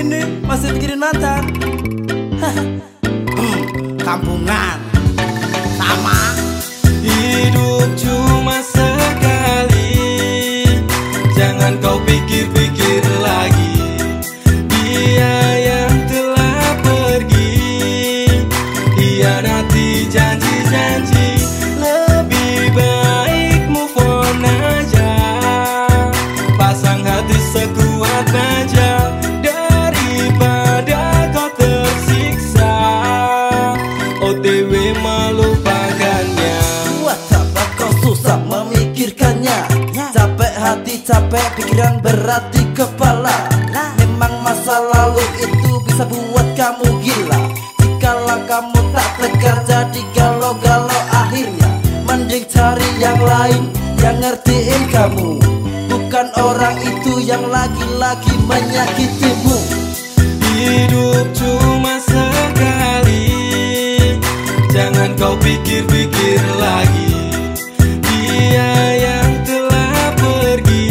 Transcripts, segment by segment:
begini masih pikirin mantan. Kampungan sama. Hidup cuma sekali, jangan kau pikir-pikir lagi. Dia yang telah pergi, hianati janji-janji. Lebih baik move on aja, pasang hati sekuat baja, daripada kau tersiksa OTW melupakannya. Buat apa kau susah memikirkannya? Capek hati, capek pikiran, berat di kepala. Memang masa lalu itu bisa buat kamu gila. Jikalau kamu tak tegar jadi galau-galau akhirnya. Mending cari yang lain yang ngertiin kamu, bukan orang itu yang lagi-lagi menyakitimu. Hidup cuma sekali, jangan kau pikir-pikir lagi. Dia yang telah pergi,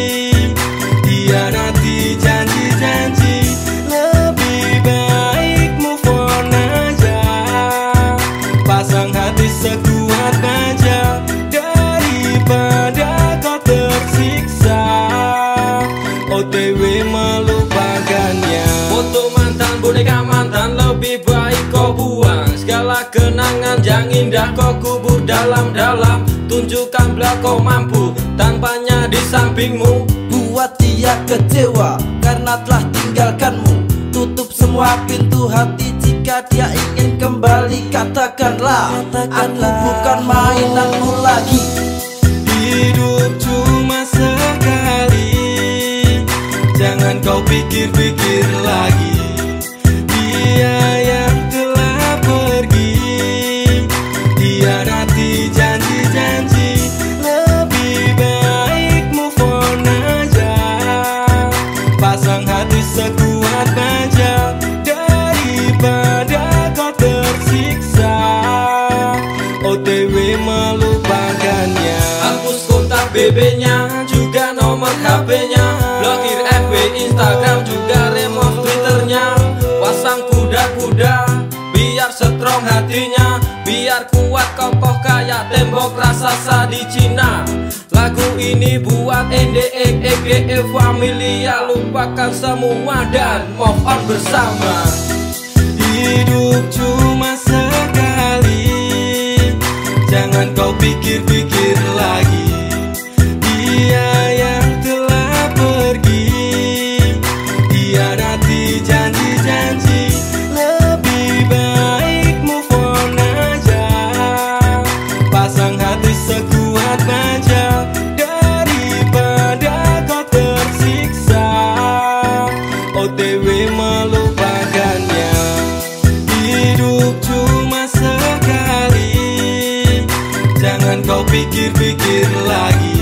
hianati janji-janji. Lebih baik move on aja, pasang hati sekuat baja, daripada kau tersiksa OTW melupakannya. Foto mantan, boneka mantan, lebih baik kau buang. Segala kenangan yang indah kau kubur dalam-dalam. Tunjukkanlah kau mampu tanpanya di sampingmu. Buat dia kecewa karena telah tinggalkanmu. Tutup semua pintu hati jika dia ingin kembali. Katakanlah, aku bukan mainanmu lagi. Hidup cuma sekali, jangan kau pikir-pikir lagi. Dia yang telah pergi, hianati janji-janji. Lebih baik move on aja, pasang hati sekuat baja, daripada kau tersiksa OTW melupakannya. Hapus kontak BB-nya, juga nomor HP-nya, blokir FB, Instagram, juga remove Twitter-nya. Pasang kuda-kuda biar strong hatinya, biar kuat kokoh kayak tembok raksasa di Cina. Lagu ini buat NDE, EGE, Familia. Lupakan semua dan move on bersama. Hidup cuma sekali, jangan kau pikir-pikir lagi. Dia yang telah pergi, hianati janji-janji. Lebih baik move on aja, pasang hati sekuat baja, daripada kau tersiksa OTW melupakannya. Hidup cuma sekali, jangan kau pikir-pikir lagi.